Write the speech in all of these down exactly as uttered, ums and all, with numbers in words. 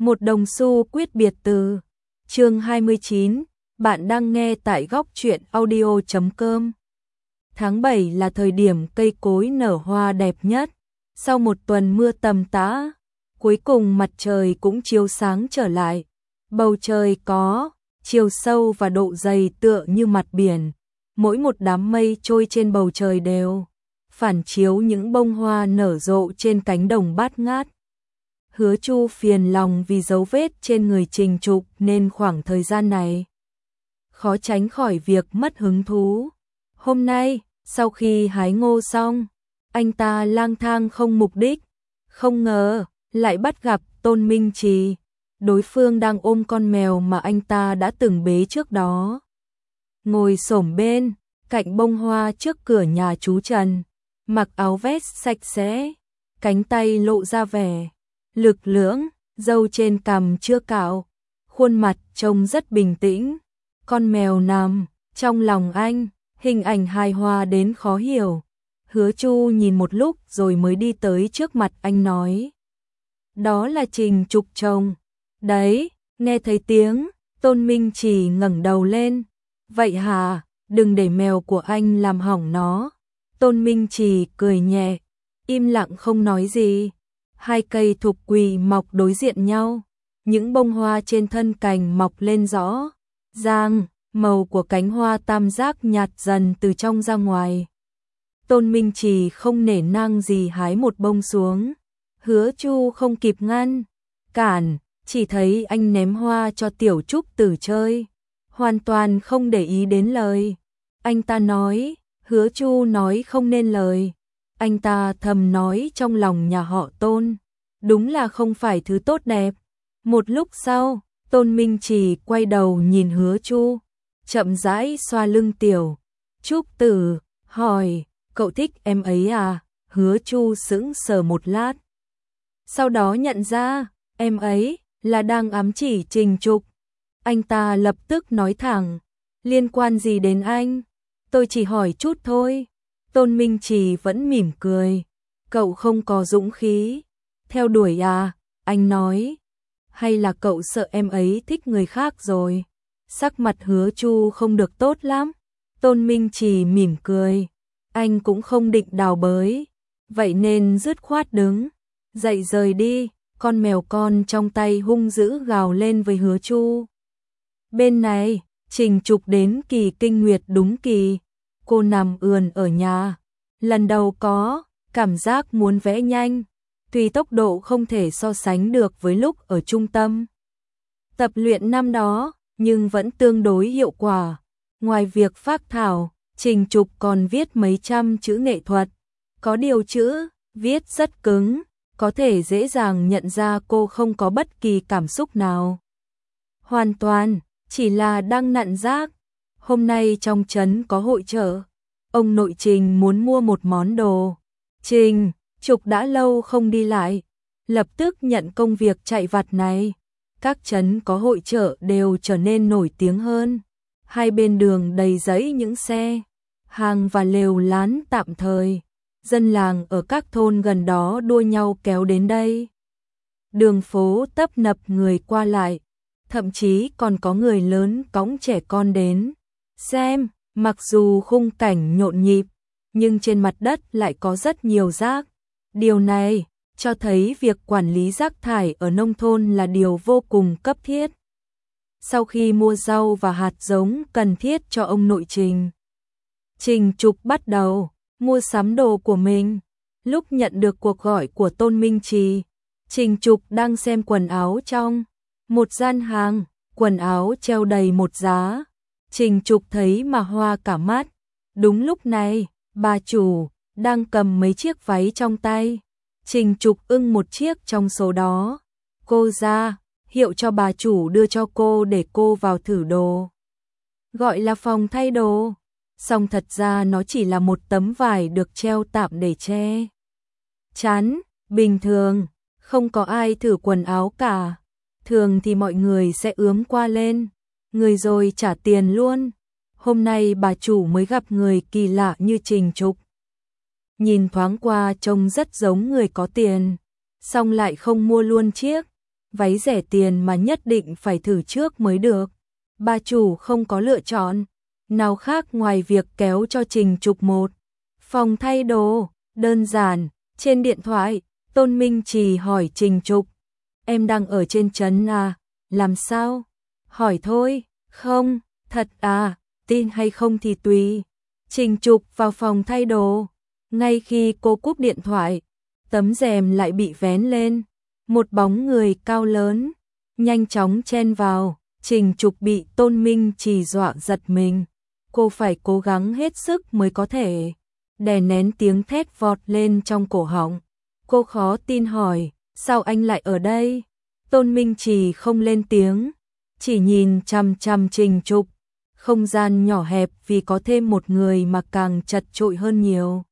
Một đồng xu quyết biệt từ. Chương hai mươi chín, bạn đang nghe tại góc truyện audio chấm com. Tháng bảy là thời điểm cây cối nở hoa đẹp nhất. Sau một tuần mưa tầm tã, cuối cùng mặt trời cũng chiếu sáng trở lại. Bầu trời có chiều sâu và độ dày tựa như mặt biển. Mỗi một đám mây trôi trên bầu trời đều phản chiếu những bông hoa nở rộ trên cánh đồng bát ngát. Hứa Chu phiền lòng vì dấu vết trên người Trình Trục nên khoảng thời gian này khó tránh khỏi việc mất hứng thú. Hôm nay, sau khi hái ngô xong, anh ta lang thang không mục đích, không ngờ lại bắt gặp Tôn Minh Trì. Đối phương đang ôm con mèo mà anh ta đã từng bế trước đó, ngồi xổm bên cạnh bông hoa trước cửa nhà chú Trần, mặc áo vest sạch sẽ, cánh tay lộ ra vẻ lực lưỡng, râu trên cằm chưa cạo, khuôn mặt trông rất bình tĩnh. Con mèo nằm trong lòng anh, hình ảnh hài hòa đến khó hiểu. Hứa Chu nhìn một lúc rồi mới đi tới trước mặt anh nói: "Đó là Trình Trục chồng." "Đấy." Nghe thấy tiếng, Tôn Minh Chỉ ngẩng đầu lên. "Vậy hả, đừng để mèo của anh làm hỏng nó." Tôn Minh Chỉ cười nhẹ, im lặng không nói gì. Hai cây thục quỳ mọc đối diện nhau, những bông hoa trên thân cành mọc lên rõ ràng, màu của cánh hoa tam giác nhạt dần từ trong ra ngoài. Tôn Minh Chỉ không nể nang gì hái một bông xuống. Hứa Chu không kịp ngăn cản, chỉ thấy anh ném hoa cho Tiểu Trúc Tử chơi, hoàn toàn không để ý đến lời anh ta nói. Hứa Chu nói không nên lời. Anh ta thầm nói trong lòng nhà họ Tôn đúng là không phải thứ tốt đẹp. Một lúc sau, Tôn Minh Chỉ quay đầu nhìn Hứa Chu, chậm rãi xoa lưng Tiểu Trúc Tử, hỏi: "Cậu thích em ấy à?" Hứa Chu sững sờ một lát, sau đó nhận ra em ấy là đang ám chỉ Trình Trục. Anh ta lập tức nói thẳng: "Liên quan gì đến anh? Tôi chỉ hỏi chút thôi." Tôn Minh Chỉ vẫn mỉm cười: "Cậu không có dũng khí theo đuổi à?" Anh nói. "Hay là cậu sợ em ấy thích người khác rồi?" Sắc mặt Hứa Chu không được tốt lắm. Tôn Minh Chỉ mỉm cười: "Anh cũng không định đào bới, vậy nên dứt khoát đứng dậy rời đi." Con mèo con trong tay hung dữ gào lên với Hứa Chu. Bên này, Trình Trục đến kỳ kinh nguyệt đúng kỳ. Cô nằm ườn ở nhà, lần đầu có cảm giác muốn vẽ nhanh, tuy tốc độ không thể so sánh được với lúc ở trung tâm tập luyện năm đó, nhưng vẫn tương đối hiệu quả. Ngoài việc phác thảo, Trình Trục còn viết mấy trăm chữ nghệ thuật. Có điều chữ viết rất cứng, có thể dễ dàng nhận ra cô không có bất kỳ cảm xúc nào. Hoàn toàn chỉ là đang nặn rác. Hôm nay trong trấn có hội chợ, ông nội Trình muốn mua một món đồ. Trình Trục đã lâu không đi lại, lập tức nhận công việc chạy vặt này. Các trấn có hội chợ đều trở nên nổi tiếng hơn. Hai bên đường đầy rẫy những xe hàng và lều lán tạm thời. Dân làng ở các thôn gần đó đua nhau kéo đến đây. Đường phố tấp nập người qua lại, thậm chí còn có người lớn cõng trẻ con đến xem. Mặc dù khung cảnh nhộn nhịp, nhưng trên mặt đất lại có rất nhiều rác. Điều này cho thấy việc quản lý rác thải ở nông thôn là điều vô cùng cấp thiết. Sau khi mua rau và hạt giống cần thiết cho ông nội Trình, Trình Trục bắt đầu mua sắm đồ của mình. Lúc nhận được cuộc gọi của Tôn Minh Trì, Trình Trục đang xem quần áo trong một gian hàng, quần áo treo đầy một giá. Trình Trục thấy mà hoa cả mắt. Đúng lúc này, bà chủ đang cầm mấy chiếc váy trong tay. Trình Trục ưng một chiếc trong số đó. Cô ra hiệu cho bà chủ đưa cho cô để cô vào thử đồ. Gọi là phòng thay đồ, song thật ra nó chỉ là một tấm vải được treo tạm để che chắn. Bình thường không có ai thử quần áo cả. Thường thì mọi người sẽ ướm qua lên người rồi trả tiền luôn. Hôm nay bà chủ mới gặp người kỳ lạ như Trình Trục. Nhìn thoáng qua trông rất giống người có tiền, song lại không mua luôn chiếc váy rẻ tiền mà nhất định phải thử trước mới được. Bà chủ không có lựa chọn nào khác ngoài việc kéo cho Trình Trục một phòng thay đồ. Đơn giản, trên điện thoại, Tôn Minh Trì hỏi Trình Trục, em đang ở trên trấn à, làm sao? Hỏi thôi, không, thật à, tin hay không thì tùy. Trình Trục vào phòng thay đồ, ngay khi cô cúp điện thoại, tấm rèm lại bị vén lên, một bóng người cao lớn, nhanh chóng chen vào. Trình Trục bị Tôn Minh Trì dọa giật mình, cô phải cố gắng hết sức mới có thể đè nén tiếng thét vọt lên trong cổ họng. Cô khó tin hỏi, sao anh lại ở đây? Tôn Minh Trì không lên tiếng, chỉ nhìn chằm chằm Trình Trục. Không gian nhỏ hẹp vì có thêm một người mà càng chật chội hơn nhiều.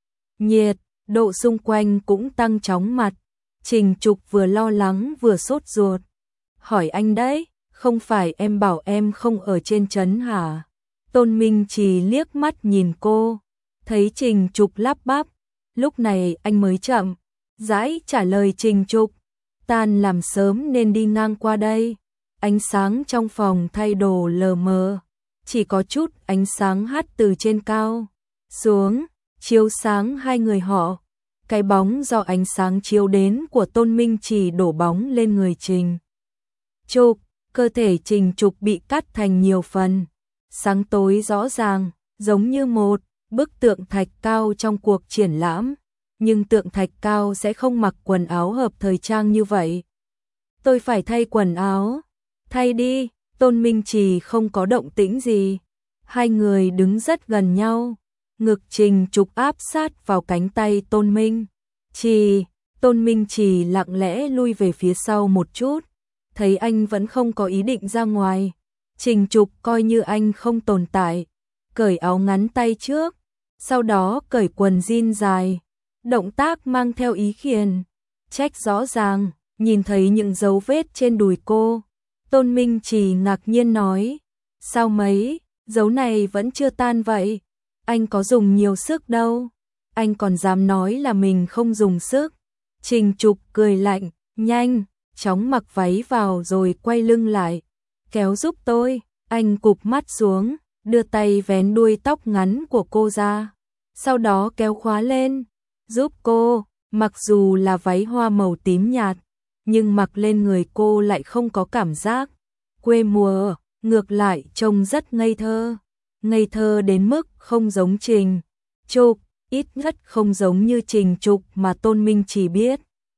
Nhiệt độ xung quanh cũng tăng chóng mặt. Trình Trục vừa lo lắng vừa sốt ruột. Hỏi anh đấy, không phải em bảo em không ở trên trấn hả? Tôn Minh Trì liếc mắt nhìn cô, thấy Trình Trục lắp bắp, lúc này anh mới chậm rãi trả lời Trình Trục, tan làm sớm nên đi ngang qua đây. Ánh sáng trong phòng thay đồ lờ mờ, chỉ có chút ánh sáng hắt từ trên cao xuống, chiếu sáng hai người họ. Cái bóng do ánh sáng chiếu đến của Tôn Minh Trì đổ bóng lên người Trình Trục, cơ thể Trình Trục bị cắt thành nhiều phần, sáng tối rõ ràng, giống như một bức tượng thạch cao trong cuộc triển lãm, nhưng tượng thạch cao sẽ không mặc quần áo hợp thời trang như vậy. Tôi phải thay quần áo. Thay đi. Tôn Minh Trì không có động tĩnh gì. Hai người đứng rất gần nhau, ngực Trình Trục áp sát vào cánh tay Tôn Minh Trì. Tôn Minh Trì lặng lẽ lui về phía sau một chút, thấy anh vẫn không có ý định ra ngoài. Trình Trục coi như anh không tồn tại, cởi áo ngắn tay trước, sau đó cởi quần jean dài. Động tác mang theo ý khiển trách rõ ràng, nhìn thấy những dấu vết trên đùi cô. Tôn Minh Trì ngạc nhiên nói, sao mấy dấu này vẫn chưa tan vậy? Anh có dùng nhiều sức đâu. Anh còn dám nói là mình không dùng sức. Trình Trục cười lạnh, nhanh, chóng mặc váy vào rồi quay lưng lại. Kéo giúp tôi. Anh cụp mắt xuống, đưa tay vén đuôi tóc ngắn của cô ra, sau đó kéo khóa lên, giúp cô. Mặc dù là váy hoa màu tím nhạt, nhưng mặc lên người cô lại không có cảm giác quê mùa, ngược lại trông rất ngây thơ. Ngây thơ đến mức không giống Trình Trục, ít nhất không giống như Trình Trục mà Tôn Minh Trì biết.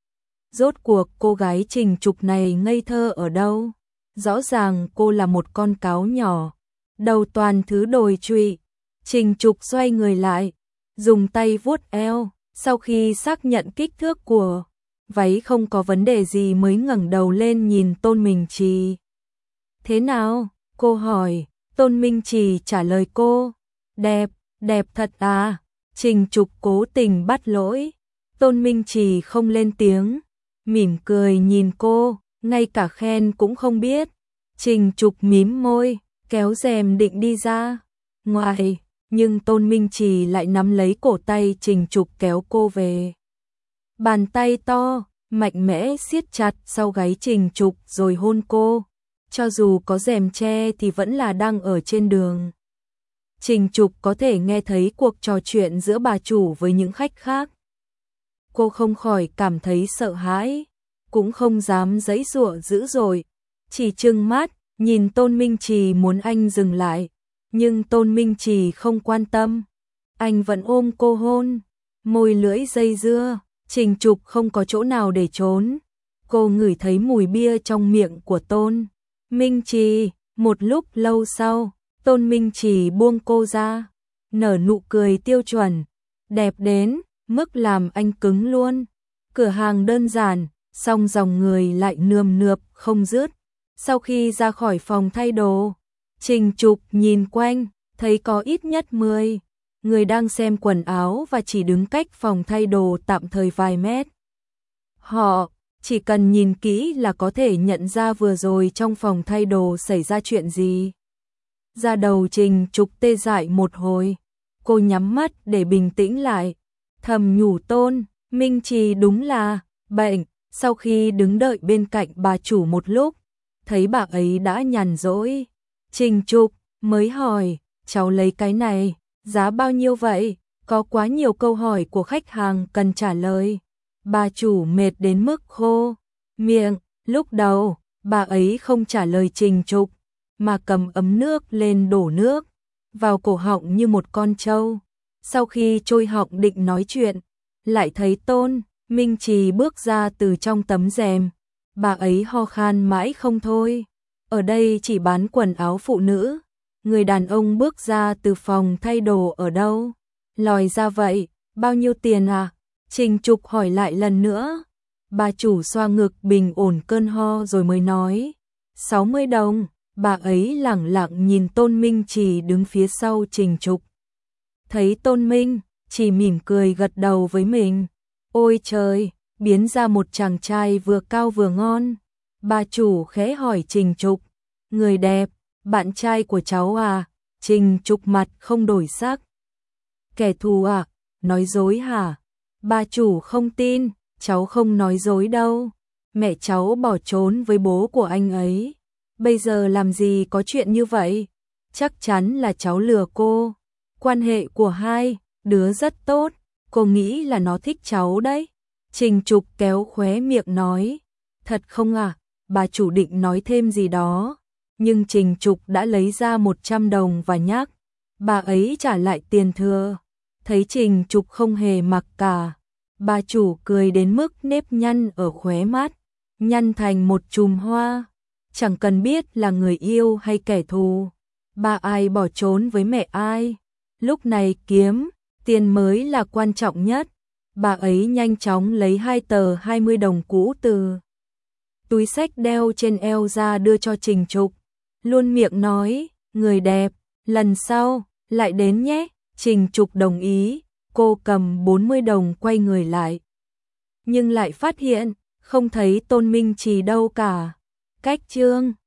Rốt cuộc cô gái Trình Trục này ngây thơ ở đâu? Rõ ràng cô là một con cáo nhỏ, đầu toàn thứ đồi trụy. Trình Trục xoay người lại, dùng tay vuốt eo, sau khi xác nhận kích thước của váy không có vấn đề gì mới ngẩng đầu lên nhìn Tôn Minh Trì. Thế nào? Cô hỏi. Tôn Minh Trì trả lời cô. Đẹp, đẹp thật à? Trình Trục cố tình bắt lỗi. Tôn Minh Trì không lên tiếng, mỉm cười nhìn cô, ngay cả khen cũng không biết. Trình Trục mím môi, kéo rèm định đi ra ngoài, nhưng Tôn Minh Trì lại nắm lấy cổ tay Trình Trục kéo cô về. Bàn tay to, mạnh mẽ siết chặt sau gáy Trình Trục rồi hôn cô. Cho dù có rèm che thì vẫn là đang ở trên đường. Trình Trục có thể nghe thấy cuộc trò chuyện giữa bà chủ với những khách khác. Cô không khỏi cảm thấy sợ hãi, cũng không dám giãy giụa dữ dội, chỉ trừng mắt nhìn Tôn Minh Trì muốn anh dừng lại, nhưng Tôn Minh Trì không quan tâm. Anh vẫn ôm cô hôn, môi lưỡi dây dưa. Trình Trục không có chỗ nào để trốn. Cô ngửi thấy mùi bia trong miệng của Tôn Minh Trì. Một lúc lâu sau, Tôn Minh Trì buông cô ra, nở nụ cười tiêu chuẩn, đẹp đến mức làm anh cứng luôn. Cửa hàng đơn giản, song dòng người lại nườm nượp không dứt. Sau khi ra khỏi phòng thay đồ, Trình Trục nhìn quanh, thấy có ít nhất mười người đang xem quần áo và chỉ đứng cách phòng thay đồ tạm thời vài mét. Họ chỉ cần nhìn kỹ là có thể nhận ra vừa rồi trong phòng thay đồ xảy ra chuyện gì. Da đầu Trình Trục tê dại một hồi, cô nhắm mắt để bình tĩnh lại, thầm nhủ Tôn Minh Trì đúng là bệnh. Sau khi đứng đợi bên cạnh bà chủ một lúc, thấy bà ấy đã nhàn rỗi, Trình Trục mới hỏi, cháu lấy cái này, giá bao nhiêu vậy? Có quá nhiều câu hỏi của khách hàng cần trả lời. Bà chủ mệt đến mức khô miệng, lúc đầu, bà ấy không trả lời Trình Trục, mà cầm ấm nước lên đổ nước vào cổ họng như một con trâu. Sau khi trôi họng định nói chuyện, lại thấy Tôn Minh Trì bước ra từ trong tấm rèm. Bà ấy ho khan mãi không thôi. Ở đây chỉ bán quần áo phụ nữ. Người đàn ông bước ra từ phòng thay đồ ở đâu? Lòi ra vậy, bao nhiêu tiền à? Trình Trục hỏi lại lần nữa. Bà chủ xoa ngực bình ổn cơn ho rồi mới nói. sáu mươi đồng. Bà ấy lẳng lặng nhìn Tôn Minh Trì đứng phía sau Trình Trục. Thấy Tôn Minh chỉ mỉm cười gật đầu với mình. Ôi trời, biến ra một chàng trai vừa cao vừa ngon. Bà chủ khẽ hỏi Trình Trục. Người đẹp, bạn trai của cháu à? Trình Trục mặt không đổi sắc. Kẻ thù à? Nói dối hả? Bà chủ không tin, cháu không nói dối đâu. Mẹ cháu bỏ trốn với bố của anh ấy. Bây giờ làm gì có chuyện như vậy? Chắc chắn là cháu lừa cô. Quan hệ của hai đứa rất tốt, cô nghĩ là nó thích cháu đấy. Trình Trục kéo khóe miệng nói. Thật không à? Bà chủ định nói thêm gì đó, nhưng Trình Trục đã lấy ra một trăm đồng và nhắc bà ấy trả lại tiền thừa. Thấy Trình Trục không hề mặc cả, bà chủ cười đến mức nếp nhăn ở khóe mắt nhăn thành một chùm hoa. Chẳng cần biết là người yêu hay kẻ thù, bà ai bỏ trốn với mẹ ai, lúc này kiếm tiền mới là quan trọng nhất. Bà ấy nhanh chóng lấy hai tờ hai mươi đồng cũ từ túi xách đeo trên eo ra đưa cho Trình Trục, luôn miệng nói, người đẹp, lần sau lại đến nhé. Trình Trục đồng ý, cô cầm bốn mươi đồng quay người lại, nhưng lại phát hiện không thấy Tôn Minh Trì đâu cả. Cách chương